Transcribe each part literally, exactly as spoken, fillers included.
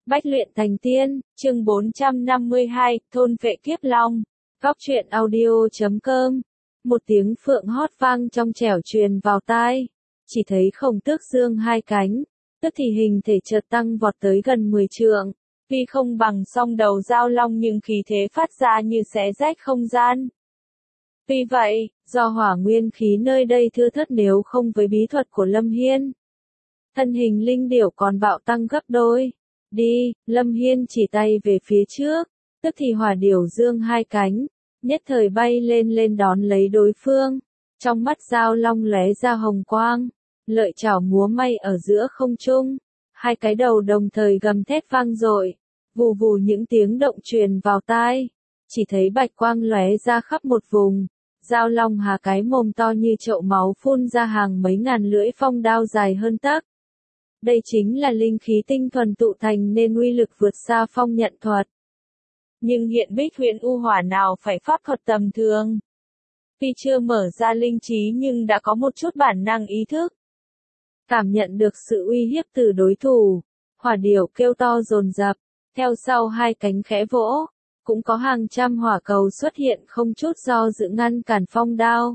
Bách luyện thành tiên, chương bốn trăm năm mươi hai, thôn vệ kiếp long. Góc truyện audio chấm com. Một tiếng phượng hót vang trong trẻo truyền vào tai. Chỉ thấy Khổng Tước dương hai cánh, tức thì hình thể chợt tăng vọt tới gần mười trượng. Tuy không bằng song đầu dao long nhưng khí thế phát ra như xé rách không gian. Tuy vậy, do hỏa nguyên khí nơi đây thưa thớt nếu không với bí thuật của Lâm Hiên, thân hình linh điểu còn bạo tăng gấp đôi. Đi, Lâm Hiên chỉ tay về phía trước, tức thì hỏa điểu dương hai cánh, nhất thời bay lên lên đón lấy đối phương. Trong mắt dao long lóe ra hồng quang, lợi chảo múa may ở giữa không trung, hai cái đầu đồng thời gầm thét vang dội, vù vù những tiếng động truyền vào tai. Chỉ thấy bạch quang lóe ra khắp một vùng, dao long hà cái mồm to như chậu máu phun ra hàng mấy ngàn lưỡi phong đao dài hơn tấc. Đây chính là linh khí tinh thuần tụ thành nên uy lực vượt xa phong nhận thuật. Nhưng hiện Bích huyện U Hỏa nào phải pháp thuật tầm thường. Tuy chưa mở ra linh trí nhưng đã có một chút bản năng ý thức. Cảm nhận được sự uy hiếp từ đối thủ, hỏa điểu kêu to dồn dập, theo sau hai cánh khẽ vỗ, cũng có hàng trăm hỏa cầu xuất hiện không chút do dự ngăn cản phong đao.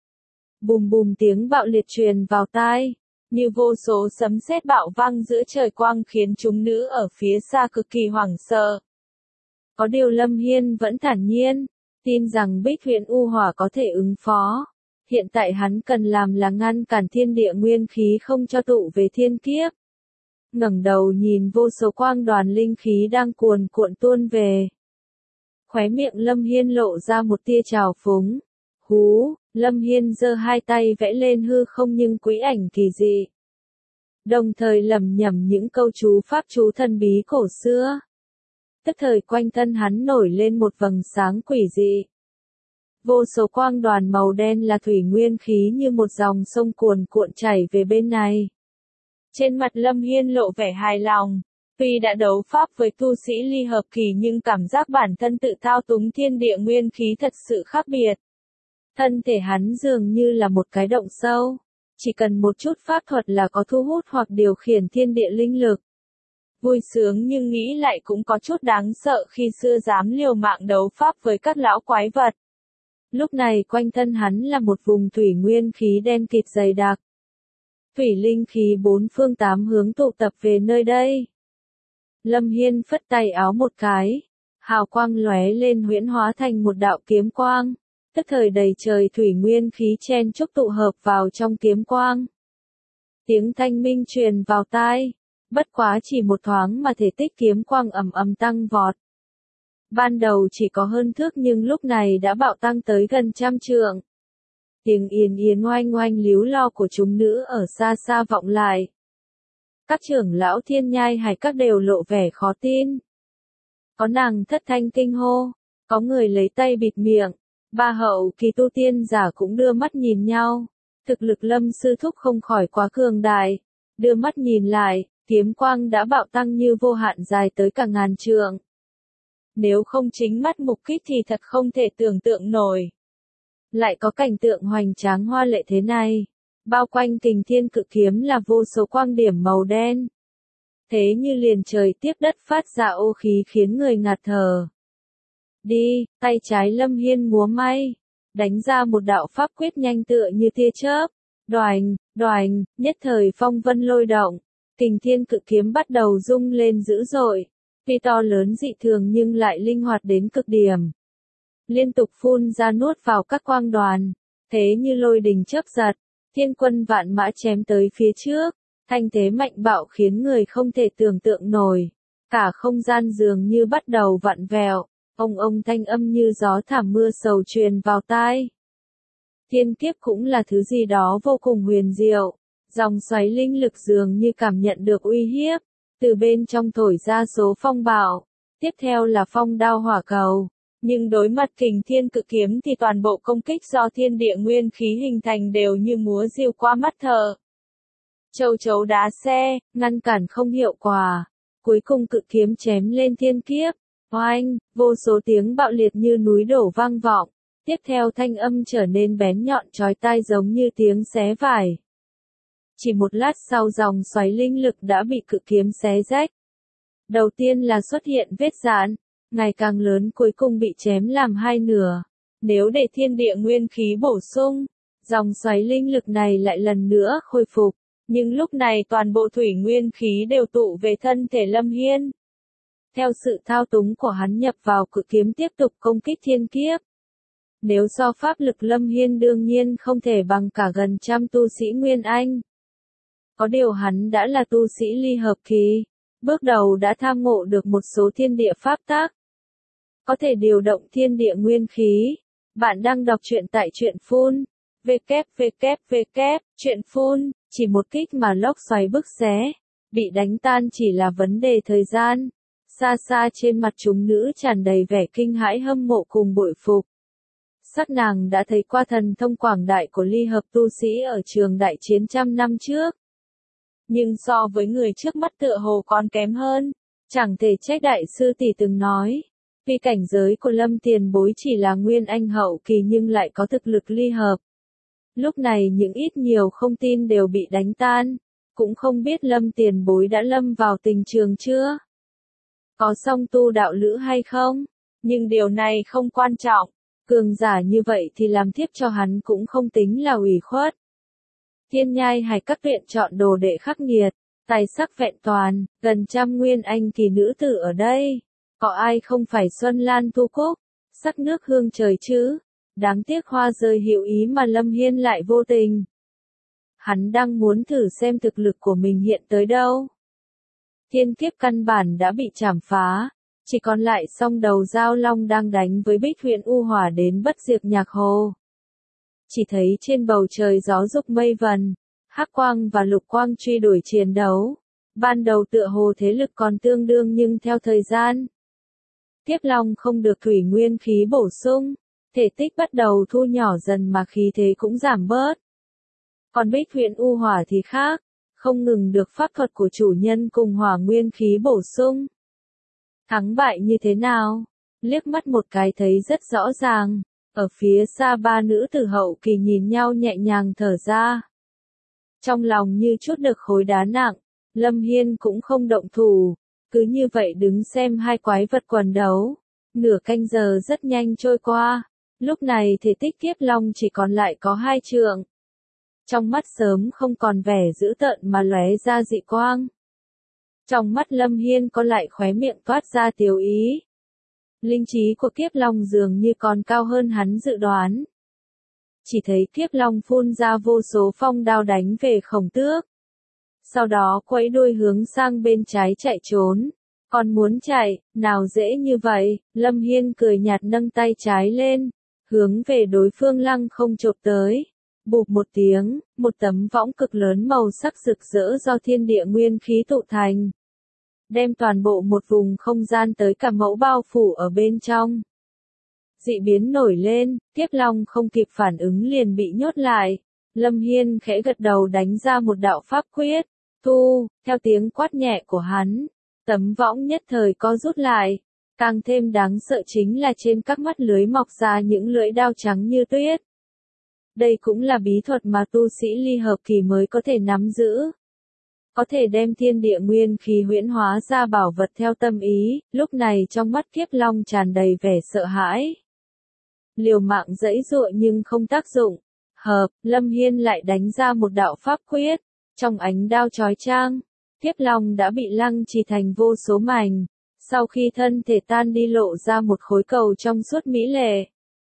Bùm bùm tiếng bạo liệt truyền vào tai, như vô số sấm sét bạo vang giữa trời quang khiến chúng nữ ở phía xa cực kỳ hoảng sợ. Có điều Lâm Hiên vẫn thản nhiên, tin rằng Bích huyện U Hỏa có thể ứng phó. Hiện tại hắn cần làm là ngăn cản thiên địa nguyên khí không cho tụ về thiên kiếp. Ngẩng đầu nhìn vô số quang đoàn linh khí đang cuồn cuộn tuôn về. Khóe miệng Lâm Hiên lộ ra một tia trào phúng. Hú, Lâm Hiên giơ hai tay vẽ lên hư không nhưng quỹ ảnh kỳ dị. Đồng thời lẩm nhẩm những câu chú pháp chú thần bí cổ xưa. Tức thời quanh thân hắn nổi lên một vầng sáng quỷ dị. Vô số quang đoàn màu đen là thủy nguyên khí như một dòng sông cuồn cuộn chảy về bên này. Trên mặt Lâm Hiên lộ vẻ hài lòng. Tuy đã đấu pháp với tu sĩ ly hợp kỳ nhưng cảm giác bản thân tự thao túng thiên địa nguyên khí thật sự khác biệt. Thân thể hắn dường như là một cái động sâu. Chỉ cần một chút pháp thuật là có thu hút hoặc điều khiển thiên địa linh lực. Vui sướng nhưng nghĩ lại cũng có chút đáng sợ khi xưa dám liều mạng đấu pháp với các lão quái vật. Lúc này quanh thân hắn là một vùng thủy nguyên khí đen kịt dày đặc. Thủy linh khí bốn phương tám hướng tụ tập về nơi đây. Lâm Hiên phất tay áo một cái, hào quang lóe lên huyễn hóa thành một đạo kiếm quang. Tức thời đầy trời thủy nguyên khí chen chúc tụ hợp vào trong kiếm quang. Tiếng thanh minh truyền vào tai, bất quá chỉ một thoáng mà thể tích kiếm quang ầm ầm tăng vọt. Ban đầu chỉ có hơn thước nhưng lúc này đã bạo tăng tới gần trăm trượng. Tiếng yên yên oanh oanh líu lo của chúng nữ ở xa xa vọng lại. Các trưởng lão thiên nhai hải các đều lộ vẻ khó tin. Có nàng thất thanh kinh hô, có người lấy tay bịt miệng. Ba hậu kỳ tu tiên giả cũng đưa mắt nhìn nhau. Thực lực Lâm sư thúc không khỏi quá cường đại. Đưa mắt nhìn lại, kiếm quang đã bạo tăng như vô hạn dài tới cả ngàn trượng. Nếu không chính mắt mục kích thì thật không thể tưởng tượng nổi. Lại có cảnh tượng hoành tráng hoa lệ thế này. Bao quanh kình thiên cự kiếm là vô số quang điểm màu đen. Thế như liền trời tiếp đất phát ra ô khí khiến người ngạt thở. Đi, tay trái Lâm Hiên múa may, đánh ra một đạo pháp quyết nhanh tựa như tia chớp. Đoành, đoành, nhất thời phong vân lôi động, kình thiên cự kiếm bắt đầu rung lên dữ dội. Tuy to lớn dị thường nhưng lại linh hoạt đến cực điểm. Liên tục phun ra nuốt vào các quang đoàn, thế như lôi đình chớp giật, thiên quân vạn mã chém tới phía trước, thanh thế mạnh bạo khiến người không thể tưởng tượng nổi. Cả không gian dường như bắt đầu vặn vẹo. Ông ông thanh âm như gió thảm mưa sầu truyền vào tai. Thiên kiếp cũng là thứ gì đó vô cùng huyền diệu. Dòng xoáy linh lực dường như cảm nhận được uy hiếp. Từ bên trong thổi ra số phong bạo. Tiếp theo là phong đao hỏa cầu. Nhưng đối mặt kình thiên cự kiếm thì toàn bộ công kích do thiên địa nguyên khí hình thành đều như múa diều qua mắt thợ. Châu chấu đá xe, ngăn cản không hiệu quả. Cuối cùng cự kiếm chém lên thiên kiếp. Oanh, vô số tiếng bạo liệt như núi đổ vang vọng. Tiếp theo thanh âm trở nên bén nhọn chói tai giống như tiếng xé vải. Chỉ một lát sau dòng xoáy linh lực đã bị cự kiếm xé rách. Đầu tiên là xuất hiện vết rạn, ngày càng lớn cuối cùng bị chém làm hai nửa. Nếu để thiên địa nguyên khí bổ sung, dòng xoáy linh lực này lại lần nữa khôi phục. Nhưng lúc này toàn bộ thủy nguyên khí đều tụ về thân thể Lâm Hiên. Theo sự thao túng của hắn nhập vào cự kiếm tiếp tục công kích thiên kiếp. Nếu so pháp lực Lâm Hiên đương nhiên không thể bằng cả gần trăm tu sĩ Nguyên Anh. Có điều hắn đã là tu sĩ ly hợp kỳ, bước đầu đã tham ngộ được một số thiên địa pháp tác. Có thể điều động thiên địa nguyên khí. Bạn đang đọc truyện tại truyện phun. www. Truyện phun, chỉ một kích mà lốc xoáy bức xé. Bị đánh tan chỉ là vấn đề thời gian. Xa xa trên mặt chúng nữ tràn đầy vẻ kinh hãi hâm mộ cùng bội phục. Sắc nàng đã thấy qua thần thông quảng đại của ly hợp tu sĩ ở trường đại chiến trăm năm trước. Nhưng so với người trước mắt tựa hồ còn kém hơn. Chẳng thể trách đại sư tỷ từng nói. Vì cảnh giới của Lâm tiền bối chỉ là Nguyên Anh hậu kỳ nhưng lại có thực lực ly hợp. Lúc này những ít nhiều không tin đều bị đánh tan. Cũng không biết Lâm tiền bối đã lâm vào tình trường chưa? Có song tu đạo lữ hay không? Nhưng điều này không quan trọng. Cường giả như vậy thì làm thiếp cho hắn cũng không tính là ủy khuất. Thiên nhai hay các viện chọn đồ đệ khắc nghiệt. Tài sắc vẹn toàn, gần trăm Nguyên Anh kỳ nữ tử ở đây. Có ai không phải Xuân Lan thu cúc, sắc nước hương trời chứ? Đáng tiếc hoa rơi hữu ý mà Lâm Hiên lại vô tình. Hắn đang muốn thử xem thực lực của mình hiện tới đâu. Thiên kiếp căn bản đã bị chảm phá, chỉ còn lại song đầu giao long đang đánh với Bích huyện U Hỏa đến bất diệt nhạc hồ. Chỉ thấy trên bầu trời gió dục mây vần, hắc quang và lục quang truy đuổi chiến đấu. Ban đầu tựa hồ thế lực còn tương đương nhưng theo thời gian, Kiếp Long không được thủy nguyên khí bổ sung, thể tích bắt đầu thu nhỏ dần mà khí thế cũng giảm bớt. Còn Bích huyện U Hỏa thì khác, không ngừng được pháp thuật của chủ nhân cùng hỏa nguyên khí bổ sung. Thắng bại như thế nào? Liếc mắt một cái thấy rất rõ ràng, ở phía xa ba nữ tử hậu kỳ nhìn nhau nhẹ nhàng thở ra. Trong lòng như chút được khối đá nặng, Lâm Hiên cũng không động thủ. Cứ như vậy đứng xem hai quái vật quần đấu. Nửa canh giờ rất nhanh trôi qua. Lúc này thể tích Kiếp Long chỉ còn lại có hai trượng. Trong mắt sớm không còn vẻ dữ tợn mà lóe ra dị quang. Trong mắt Lâm Hiên có lại khóe miệng toát ra tiếu ý. Linh trí của Kiếp Long dường như còn cao hơn hắn dự đoán. Chỉ thấy Kiếp Long phun ra vô số phong đao đánh về Khổng Tước. Sau đó quẫy đuôi hướng sang bên trái chạy trốn. Còn muốn chạy, nào dễ như vậy, Lâm Hiên cười nhạt nâng tay trái lên, hướng về đối phương lăng không chộp tới. Bụp một tiếng, một tấm võng cực lớn màu sắc rực rỡ do thiên địa nguyên khí tụ thành. Đem toàn bộ một vùng không gian tới cả mẫu bao phủ ở bên trong. Dị biến nổi lên, Kiếp Long không kịp phản ứng liền bị nhốt lại. Lâm Hiên khẽ gật đầu đánh ra một đạo pháp quyết. Thu, theo tiếng quát nhẹ của hắn, tấm võng nhất thời co rút lại. Càng thêm đáng sợ chính là trên các mắt lưới mọc ra những lưỡi đao trắng như tuyết. Đây cũng là bí thuật mà tu sĩ ly hợp kỳ mới có thể nắm giữ. Có thể đem thiên địa nguyên khí huyễn hóa ra bảo vật theo tâm ý, lúc này trong mắt Kiếp Long tràn đầy vẻ sợ hãi. Liều mạng giãy giụa nhưng không tác dụng. Hợp, Lâm Hiên lại đánh ra một đạo pháp quyết. Trong ánh đao chói chang, Kiếp Long đã bị lăng trì thành vô số mảnh. Sau khi thân thể tan đi lộ ra một khối cầu trong suốt mỹ lệ.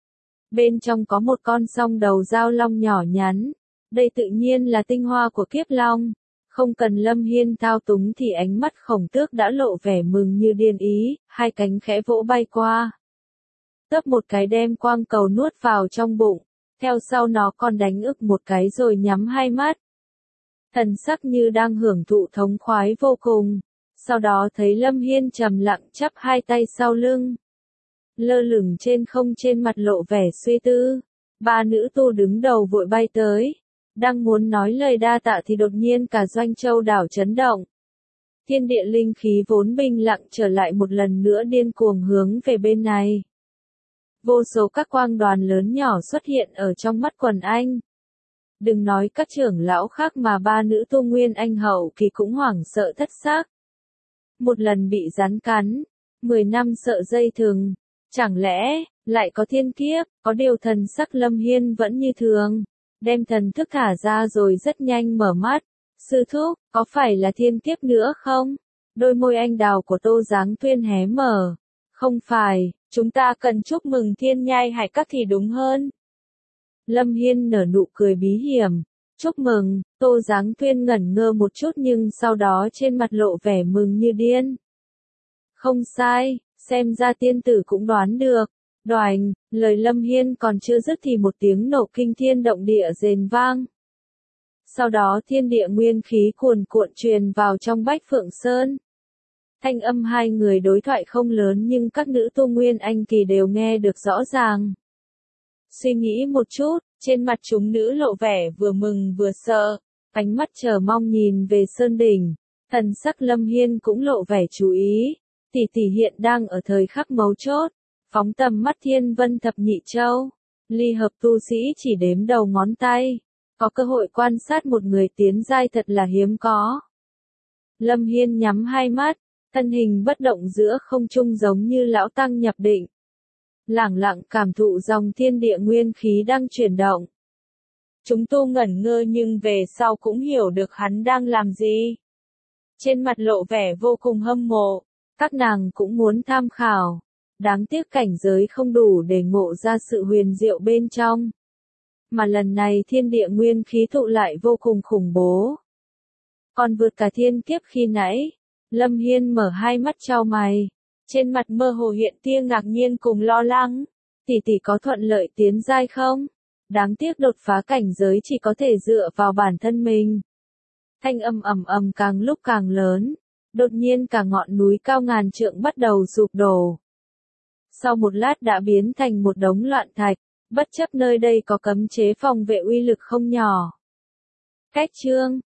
Bên trong có một con song đầu dao long nhỏ nhắn. Đây tự nhiên là tinh hoa của Kiếp Long. Không cần Lâm Hiên thao túng thì ánh mắt Khổng Tước đã lộ vẻ mừng như điên ý, hai cánh khẽ vỗ bay qua. Tấp một cái đem quang cầu nuốt vào trong bụng, theo sau nó còn đánh ức một cái rồi nhắm hai mắt. Thần sắc như đang hưởng thụ thống khoái vô cùng. Sau đó thấy Lâm Hiên trầm lặng chắp hai tay sau lưng. Lơ lửng trên không trên mặt lộ vẻ suy tư. Ba nữ tu đứng đầu vội bay tới. Đang muốn nói lời đa tạ thì đột nhiên cả Doanh Châu đảo chấn động. Thiên địa linh khí vốn bình lặng trở lại một lần nữa điên cuồng hướng về bên này. Vô số các quang đoàn lớn nhỏ xuất hiện ở trong mắt quần anh. Đừng nói các trưởng lão khác mà ba nữ tu Nguyên Anh hậu kỳ cũng hoảng sợ thất xác. một lần bị rắn cắn, mười năm sợ dây thừng. Chẳng lẽ, lại có thiên kiếp, có điều thần sắc Lâm Hiên vẫn như thường, đem thần thức thả ra rồi rất nhanh mở mắt. Sư thúc, có phải là thiên kiếp nữa không? Đôi môi anh đào của Tô Giáng Tuyên hé mở. Không phải, chúng ta cần chúc mừng thiên nhai hải các thì đúng hơn. Lâm Hiên nở nụ cười bí hiểm. Chúc mừng, Tô Giáng Tuyên ngẩn ngơ một chút nhưng sau đó trên mặt lộ vẻ mừng như điên. Không sai, xem ra tiên tử cũng đoán được. Đoành, lời Lâm Hiên còn chưa dứt thì một tiếng nổ kinh thiên động địa rền vang. Sau đó thiên địa nguyên khí cuồn cuộn truyền vào trong Bách Phượng Sơn. Thanh âm hai người đối thoại không lớn nhưng các nữ tu nguyên anh kỳ đều nghe được rõ ràng. Suy nghĩ một chút, trên mặt chúng nữ lộ vẻ vừa mừng vừa sợ, ánh mắt chờ mong nhìn về sơn đỉnh. Thần sắc Lâm Hiên cũng lộ vẻ chú ý, tỷ tỷ hiện đang ở thời khắc mấu chốt, phóng tầm mắt thiên vân thập nhị châu, ly hợp tu sĩ chỉ đếm đầu ngón tay, có cơ hội quan sát một người tiến giai thật là hiếm có. Lâm Hiên nhắm hai mắt, thân hình bất động giữa không trung giống như lão tăng nhập định. Lẳng lặng cảm thụ dòng thiên địa nguyên khí đang chuyển động. Chúng tu ngẩn ngơ nhưng về sau cũng hiểu được hắn đang làm gì. Trên mặt lộ vẻ vô cùng hâm mộ, các nàng cũng muốn tham khảo. Đáng tiếc cảnh giới không đủ để ngộ ra sự huyền diệu bên trong. Mà lần này thiên địa nguyên khí tụ lại vô cùng khủng bố. Còn vượt cả thiên kiếp khi nãy, Lâm Hiên mở hai mắt chau mày. Trên mặt mơ hồ hiện tia ngạc nhiên cùng lo lắng. Tỷ tỷ có thuận lợi tiến giai không? Đáng tiếc đột phá cảnh giới chỉ có thể dựa vào bản thân mình. Thanh âm ầm ầm càng lúc càng lớn. Đột nhiên cả ngọn núi cao ngàn trượng bắt đầu sụp đổ. Sau một lát đã biến thành một đống loạn thạch, bất chấp nơi đây có cấm chế phòng vệ uy lực không nhỏ. Cách chương